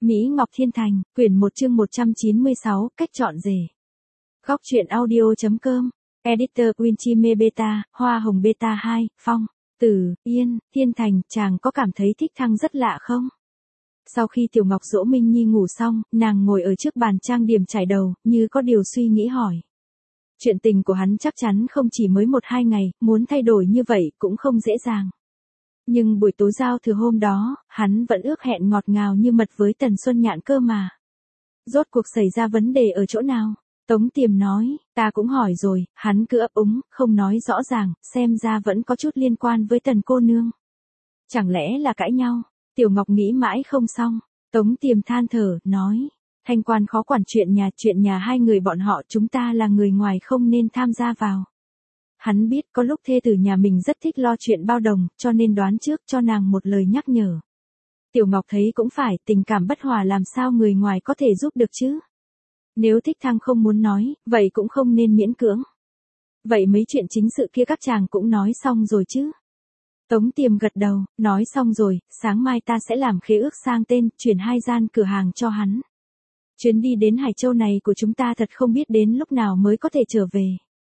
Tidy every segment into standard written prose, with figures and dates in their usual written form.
Mỹ Ngọc Thiên Thành, quyển 1 chương 196, cách chọn rể. Góc truyện audio.com, editor Winchime Beta, Hoa Hồng Beta 2, Phong, Tử, Yên, Thiên Thành, chàng có cảm thấy thích thăng rất lạ không? Sau khi Tiểu Ngọc dỗ Minh Nhi ngủ xong, nàng ngồi ở trước bàn trang điểm chải đầu, như có điều suy nghĩ hỏi. Chuyện tình của hắn chắc chắn không chỉ mới 1-2 ngày, muốn thay đổi như vậy cũng không dễ dàng. Nhưng buổi tối giao thừa hôm đó, hắn vẫn ước hẹn ngọt ngào như mật với Tần Xuân Nhạn cơ mà. Rốt cuộc xảy ra vấn đề ở chỗ nào? Tống Tiềm nói, ta cũng hỏi rồi, hắn cứ ấp úng, không nói rõ ràng, xem ra vẫn có chút liên quan với Tần cô nương. Chẳng lẽ là cãi nhau? Tiểu Ngọc nghĩ mãi không xong. Tống Tiềm than thở, nói, Thanh Quan khó quản chuyện nhà hai người bọn họ, chúng ta là người ngoài không nên tham gia vào. Hắn biết có lúc thê tử nhà mình rất thích lo chuyện bao đồng, cho nên đoán trước cho nàng một lời nhắc nhở. Tiểu Ngọc thấy cũng phải, tình cảm bất hòa làm sao người ngoài có thể giúp được chứ. Nếu thích thăng không muốn nói, vậy cũng không nên miễn cưỡng. Vậy mấy chuyện chính sự kia các chàng cũng nói xong rồi chứ? Tống Tiềm gật đầu, nói xong rồi, sáng mai ta sẽ làm khế ước sang tên, chuyển 2 gian cửa hàng cho hắn. Chuyến đi đến Hải Châu này của chúng ta thật không biết đến lúc nào mới có thể trở về.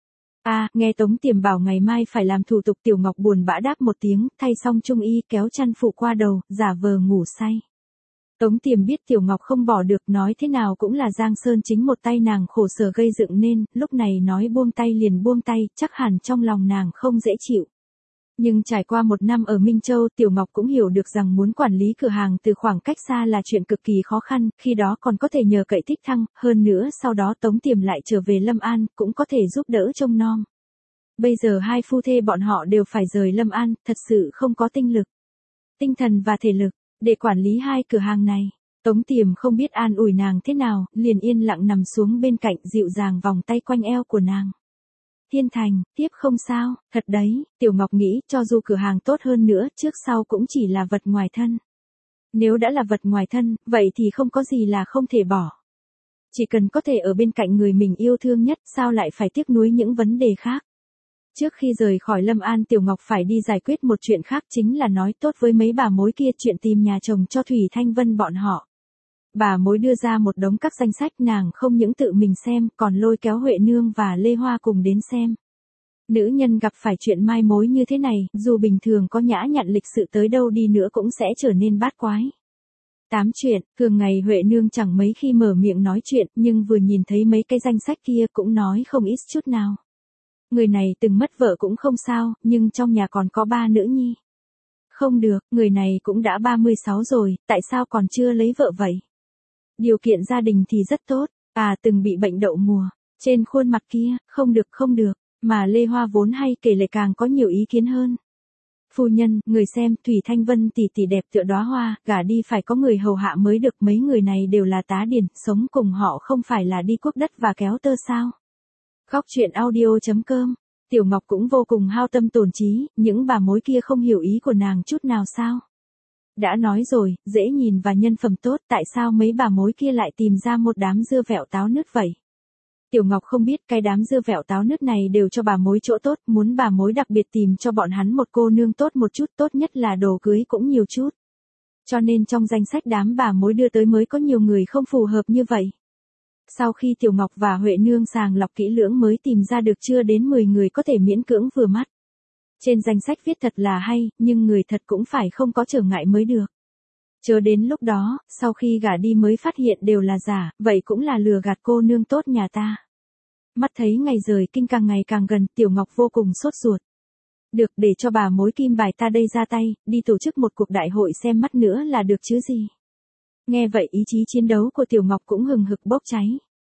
Nghe Tống Tiềm bảo ngày mai phải làm thủ tục. Tiểu Ngọc buồn bã đáp một tiếng, thay xong trung y kéo chăn phủ qua đầu, giả vờ ngủ say. Tống Tiềm biết Tiểu Ngọc không bỏ được, nói thế nào cũng là Giang Sơn chính một tay nàng khổ sở gây dựng nên, lúc này nói buông tay liền buông tay, chắc hẳn trong lòng nàng không dễ chịu. Nhưng trải qua 1 năm ở Minh Châu, Tiểu Ngọc cũng hiểu được rằng muốn quản lý cửa hàng từ khoảng cách xa là chuyện cực kỳ khó khăn, khi đó còn có thể nhờ cậy Thích Thăng, hơn nữa sau đó Tống Tiềm lại trở về Lâm An, cũng có thể giúp đỡ trông nom. Bây giờ hai phu thê bọn họ đều phải rời Lâm An, thật sự không có tinh lực, tinh thần và thể lực, để quản lý hai cửa hàng này. Tống Tiềm không biết an ủi nàng thế nào, liền yên lặng nằm xuống bên cạnh dịu dàng vòng tay quanh eo của nàng. Thiên Thành, tiếp không sao, thật đấy, Tiểu Ngọc nghĩ cho dù cửa hàng tốt hơn nữa, trước sau cũng chỉ là vật ngoài thân. Nếu đã là vật ngoài thân, vậy thì không có gì là không thể bỏ. Chỉ cần có thể ở bên cạnh người mình yêu thương nhất, sao lại phải tiếc nuối những vấn đề khác. Trước khi rời khỏi Lâm An, Tiểu Ngọc phải đi giải quyết một chuyện khác, chính là nói tốt với mấy bà mối kia chuyện tìm nhà chồng cho Thủy Thanh Vân bọn họ. Bà mối đưa ra một đống các danh sách, nàng không những tự mình xem, còn lôi kéo Huệ Nương và Lê Hoa cùng đến xem. Nữ nhân gặp phải chuyện mai mối như thế này, dù bình thường có nhã nhặn lịch sự tới đâu đi nữa cũng sẽ trở nên bát quái. 8 chuyện, thường ngày Huệ Nương chẳng mấy khi mở miệng nói chuyện, nhưng vừa nhìn thấy mấy cái danh sách kia cũng nói không ít chút nào. Người này từng mất vợ cũng không sao, nhưng trong nhà còn có 3 nữ nhi. Không được, người này cũng đã 36 rồi, tại sao còn chưa lấy vợ vậy? Điều kiện gia đình thì rất tốt, từng bị bệnh đậu mùa, trên khuôn mặt kia, không được, mà Lê Hoa vốn hay kể lể càng có nhiều ý kiến hơn. Phu nhân, người xem, Thủy Thanh Vân tỷ tỷ đẹp tựa đóa hoa, gả đi phải có người hầu hạ mới được, mấy người này đều là tá điền, sống cùng họ không phải là đi cuốc đất và kéo tơ sao? Góc truyện audio.com, Tiểu Ngọc cũng vô cùng hao tâm tổn trí, những bà mối kia không hiểu ý của nàng chút nào sao? Đã nói rồi, dễ nhìn và nhân phẩm tốt, tại sao mấy bà mối kia lại tìm ra một đám dưa vẹo táo nứt vậy? Tiểu Ngọc không biết cái đám dưa vẹo táo nứt này đều cho bà mối chỗ tốt, muốn bà mối đặc biệt tìm cho bọn hắn một cô nương tốt một chút, tốt nhất là đồ cưới cũng nhiều chút. Cho nên trong danh sách đám bà mối đưa tới mới có nhiều người không phù hợp như vậy. Sau khi Tiểu Ngọc và Huệ Nương sàng lọc kỹ lưỡng mới tìm ra được chưa đến 10 người có thể miễn cưỡng vừa mắt. Trên danh sách viết thật là hay, nhưng người thật cũng phải không có trở ngại mới được. Chớ đến lúc đó, sau khi gả đi mới phát hiện đều là giả, vậy cũng là lừa gạt cô nương tốt nhà ta. Mắt thấy ngày rời kinh càng ngày càng gần, Tiểu Ngọc vô cùng sốt ruột. Được, để cho bà mối kim bài ta đây ra tay, đi tổ chức một cuộc đại hội xem mắt nữa là được chứ gì. Nghe vậy ý chí chiến đấu của Tiểu Ngọc cũng hừng hực bốc cháy.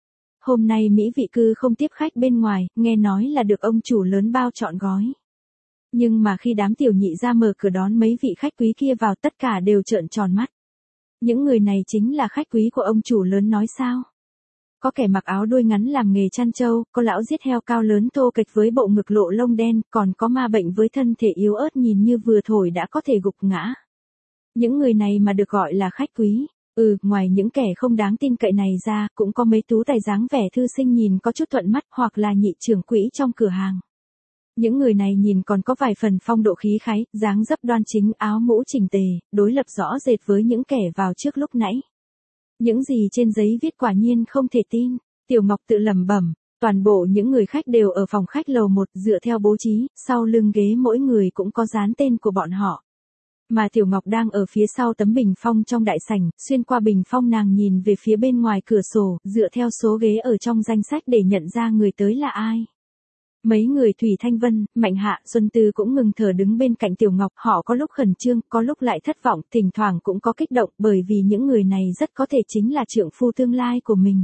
Hôm nay Mỹ vị cư không tiếp khách bên ngoài, nghe nói là được ông chủ lớn bao trọn gói. Nhưng mà khi đám tiểu nhị ra mở cửa đón mấy vị khách quý kia vào, tất cả đều trợn tròn mắt. Những người này chính là khách quý của ông chủ lớn nói sao? Có kẻ mặc áo đuôi ngắn làm nghề chăn trâu, có lão giết heo cao lớn thô kệch với bộ ngực lộ lông đen, còn có ma bệnh với thân thể yếu ớt nhìn như vừa thổi đã có thể gục ngã. Những người này mà được gọi là khách quý. Ngoài những kẻ không đáng tin cậy này ra, cũng có mấy tú tài dáng vẻ thư sinh nhìn có chút thuận mắt, hoặc là nhị trưởng quỹ trong cửa hàng. Những người này nhìn còn có vài phần phong độ khí khái, dáng dấp đoan chính, áo mũ chỉnh tề, đối lập rõ rệt với những kẻ vào trước lúc nãy. Những gì trên giấy viết quả nhiên không thể tin. Tiểu Ngọc tự lẩm bẩm, toàn bộ những người khách đều ở phòng khách lầu 1 dựa theo bố trí, sau lưng ghế mỗi người cũng có dán tên của bọn họ. Mà Tiểu Ngọc đang ở phía sau tấm bình phong trong đại sảnh, xuyên qua bình phong nàng nhìn về phía bên ngoài cửa sổ, dựa theo số ghế ở trong danh sách để nhận ra người tới là ai. Mấy người Thủy Thanh Vân, Mạnh Hạ, Xuân Tư cũng ngừng thở đứng bên cạnh Tiểu Ngọc, họ có lúc khẩn trương, có lúc lại thất vọng, thỉnh thoảng cũng có kích động, bởi vì những người này rất có thể chính là trượng phu tương lai của mình.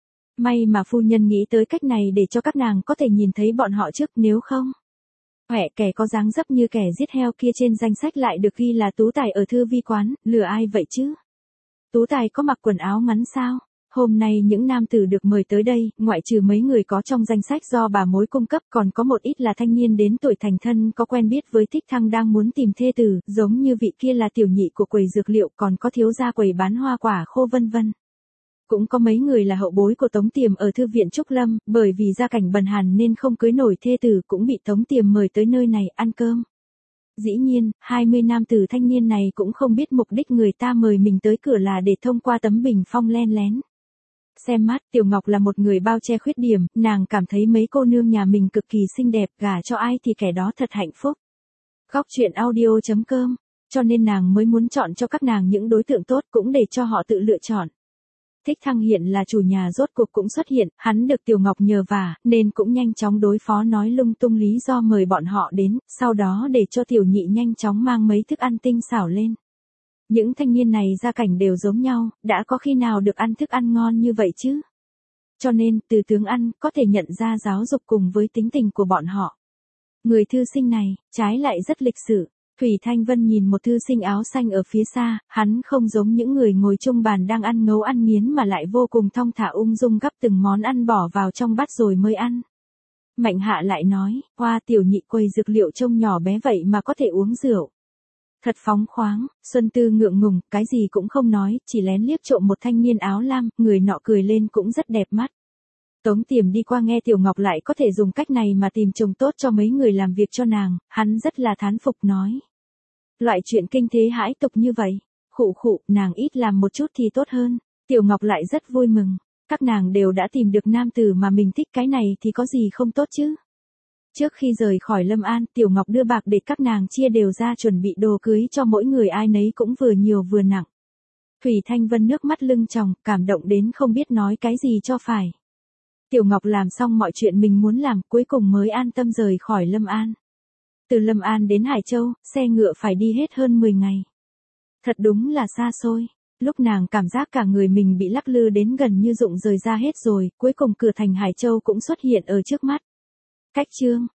May mà phu nhân nghĩ tới cách này để cho các nàng có thể nhìn thấy bọn họ trước, nếu không. Huệ kẻ có dáng dấp như kẻ giết heo kia trên danh sách lại được ghi là Tú Tài ở thư vi quán, lừa ai vậy chứ? Tú Tài có mặc quần áo ngắn sao? Hôm nay những nam tử được mời tới đây, ngoại trừ mấy người có trong danh sách do bà mối cung cấp, còn có một ít là thanh niên đến tuổi thành thân có quen biết với Thích Thăng đang muốn tìm thê tử, giống như vị kia là tiểu nhị của quầy dược liệu, còn có thiếu gia quầy bán hoa quả khô vân vân. Cũng có mấy người là hậu bối của Tống Tiềm ở thư viện Trúc Lâm, bởi vì gia cảnh bần hàn nên không cưới nổi thê tử, cũng bị Tống Tiềm mời tới nơi này ăn cơm. Dĩ nhiên, 20 nam tử thanh niên này cũng không biết mục đích người ta mời mình tới cửa là để thông qua tấm bình phong len lén. Xem mắt, Tiểu Ngọc là một người bao che khuyết điểm, nàng cảm thấy mấy cô nương nhà mình cực kỳ xinh đẹp, gả cho ai thì kẻ đó thật hạnh phúc. Góc truyện audio.com, cho nên nàng mới muốn chọn cho các nàng những đối tượng tốt, cũng để cho họ tự lựa chọn. Thích Thăng hiện là chủ nhà rốt cuộc cũng xuất hiện, hắn được Tiểu Ngọc nhờ vả, nên cũng nhanh chóng đối phó nói lung tung lý do mời bọn họ đến, sau đó để cho tiểu nhị nhanh chóng mang mấy thức ăn tinh xảo lên. Những thanh niên này gia cảnh đều giống nhau, đã có khi nào được ăn thức ăn ngon như vậy chứ? Cho nên, từ tướng ăn, có thể nhận ra giáo dục cùng với tính tình của bọn họ. Người thư sinh này, trái lại rất lịch sự. Thủy Thanh Vân nhìn một thư sinh áo xanh ở phía xa, hắn không giống những người ngồi chung bàn đang ăn ngấu ăn nghiến mà lại vô cùng thong thả ung dung gắp từng món ăn bỏ vào trong bát rồi mới ăn. Mạnh Hạ lại nói, hoa tiểu nhị quầy dược liệu trông nhỏ bé vậy mà có thể uống rượu. Thật phóng khoáng. Xuân Tư ngượng ngùng, cái gì cũng không nói, chỉ lén liếc trộm một thanh niên áo lam, người nọ cười lên cũng rất đẹp mắt. Tống Tiềm đi qua nghe Tiểu Ngọc lại có thể dùng cách này mà tìm chồng tốt cho mấy người làm việc cho nàng, hắn rất là thán phục nói. Loại chuyện kinh thế hãi tục như vậy, khụ khụ, nàng ít làm một chút thì tốt hơn. Tiểu Ngọc lại rất vui mừng, các nàng đều đã tìm được nam tử mà mình thích, cái này thì có gì không tốt chứ. Trước khi rời khỏi Lâm An, Tiểu Ngọc đưa bạc để các nàng chia đều ra chuẩn bị đồ cưới cho mỗi người, ai nấy cũng vừa nhiều vừa nặng. Thủy Thanh Vân nước mắt lưng tròng, cảm động đến không biết nói cái gì cho phải. Tiểu Ngọc làm xong mọi chuyện mình muốn làm, cuối cùng mới an tâm rời khỏi Lâm An. Từ Lâm An đến Hải Châu, xe ngựa phải đi hết hơn 10 ngày. Thật đúng là xa xôi. Lúc nàng cảm giác cả người mình bị lắc lư đến gần như rụng rời ra hết rồi, cuối cùng cửa thành Hải Châu cũng xuất hiện ở trước mắt. Cách chương